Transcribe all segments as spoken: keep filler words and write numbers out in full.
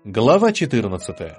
Глава четырнадцатая.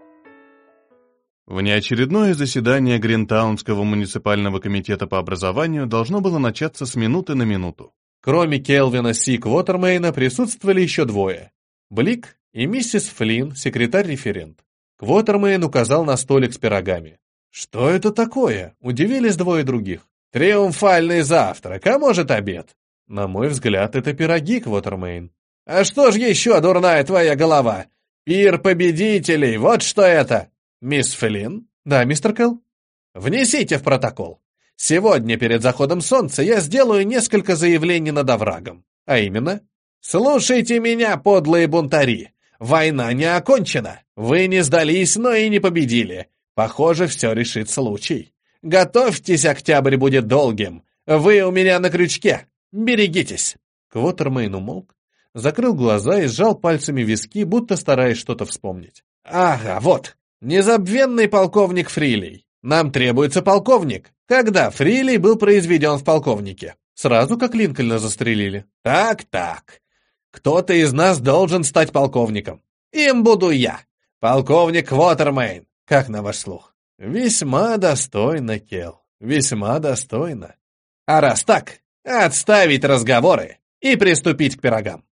Внеочередное заседание Гринтаунского муниципального комитета по образованию должно было начаться с минуты на минуту. Кроме Келвина Си Квотермейна присутствовали еще двое. Блик и миссис Флинн, секретарь-референт. Квотермейн указал на столик с пирогами. «Что это такое?» – удивились двое других. «Триумфальный завтрак, а может обед?» «На мой взгляд, это пироги, Квотермейн». «А что ж еще, дурная твоя голова? Пир победителей, вот что это!» «Мисс Флинн?» «Да, мистер Келл?» «Внесите в протокол. Сегодня перед заходом солнца я сделаю несколько заявлений над оврагом. А именно, слушайте меня, подлые бунтари. Война не окончена. Вы не сдались, но и не победили. Похоже, все решит случай. Готовьтесь, октябрь будет долгим. Вы у меня на крючке. Берегитесь». Квотермейн умолк, закрыл глаза и сжал пальцами виски, будто стараясь что-то вспомнить. «Ага, вот. Незабвенный полковник Фрилей. Нам требуется полковник. Когда Фрилей был произведен в полковнике? Сразу как Линкольна застрелили. Так-так. Кто-то из нас должен стать полковником. Им буду я. Полковник Квотермейн. Как на ваш слух? Весьма достойно, Келл. Весьма достойно. А раз так, отставить разговоры и приступить к пирогам.